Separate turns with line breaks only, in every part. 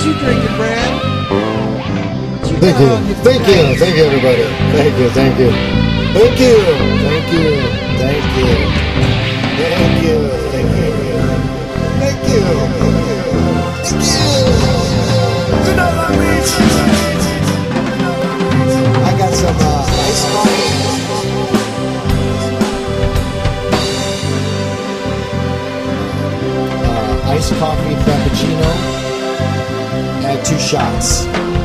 you drinking, Brad? What you
Thank
got
you.
on you
Thank you.
tonight?
Thank you, everybody. Thank you. Thank you. Thank you. Thank you. Thank you. Thank you. Thank you. Thank you. Thank you.
You know Long Beach.
I got some ice coffee. Iced coffee frappuccino. Add 2 shots.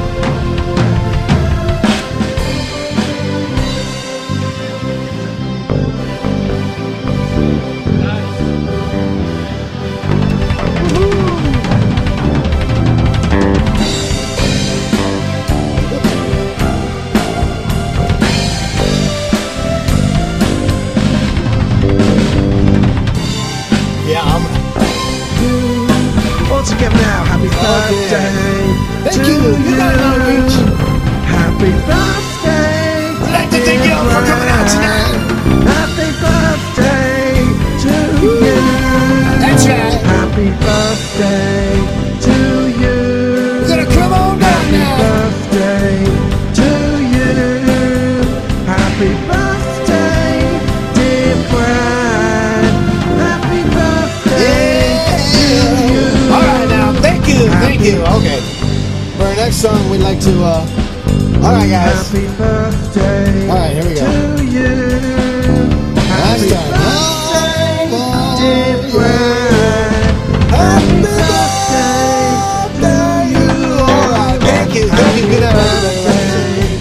Once again now, happy birthday.
Thank you. You got Long Beach.
Happy birthday.
I'd like to thank you all for coming out tonight.
Happy birthday to you.
That's right.
Happy birthday to you.
We're gonna come on down
Happy
now.
birthday to you. Happy birthday, dear Brad. Happy birthday to you.
All right now. Thank you. Thank you. Okay. For our next song, we'd like to. All right, guys.
Happy birthday.
All right, here we go.
To you. Happy
Last time.
birthday,
Oh,
dear Brad. Happy birthday to you.
All right. Thank you. Thank you. Good night, everybody.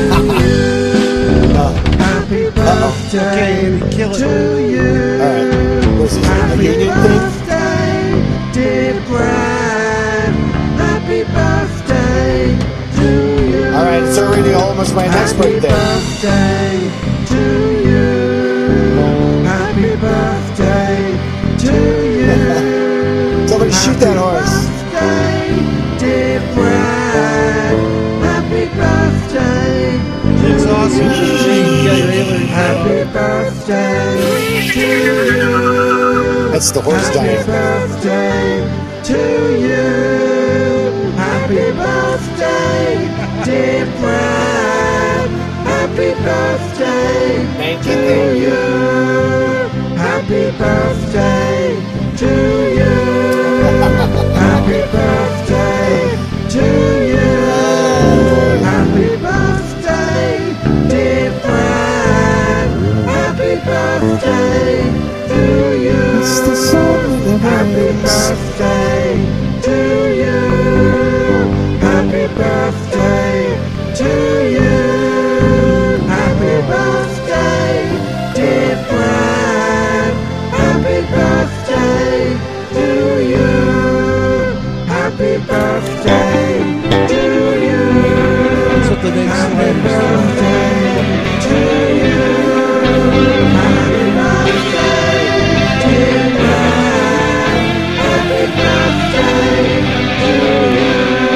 Happy birthday to you.
All right. What's this? A
Happy
union thing?
birthday, dear Brad. Happy birthday to you.
All right. It's already almost my next birthday.
Happy birthday to you. Happy birthday to you.
Somebody shoot that horse.
Happy birthday, dear Brad. Happy birthday.
It's awesome.
Happy birthday to you.
That's the horse
Happy
dying.
birthday to you. Happy birthday, dear Brad. Happy birthday
Thank you.
to
Thank you.
you. Happy birthday to you. Happy birthday to you. Happy birthday, dear Brad. Happy birthday to you.
It's the song that
Happy
works.
birthday to you. Happy birthday to you. Happy birthday, dear Brad. Happy birthday to you. Happy birthday to you.
That's what the next
Happy
song is.
birthday to you. Happy birthday, dear Brad. Happy birthday to you.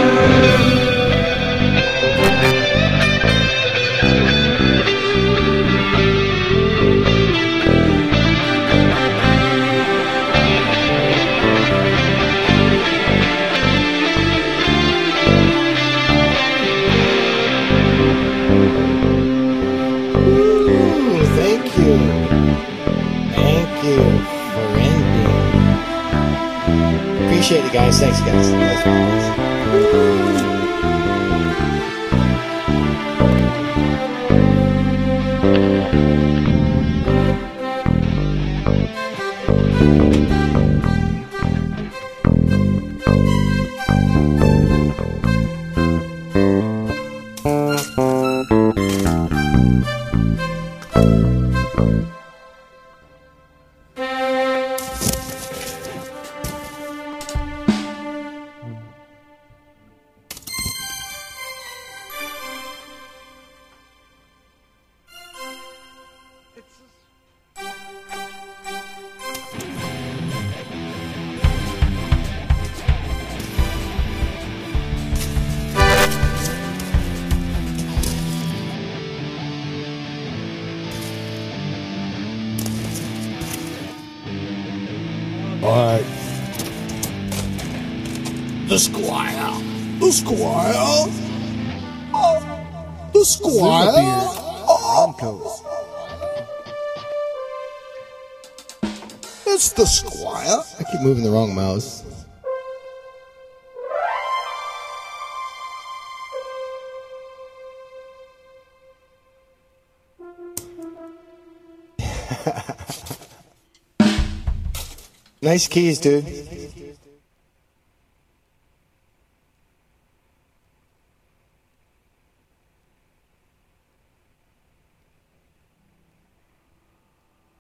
Ooh, thank you. Thank you for ending. Appreciate it, guys. Thanks, guys. That's The Squire. The Squire. The Squire.
Broncos.
It's the Squire. I keep moving the wrong mouse. Nice keys, dude.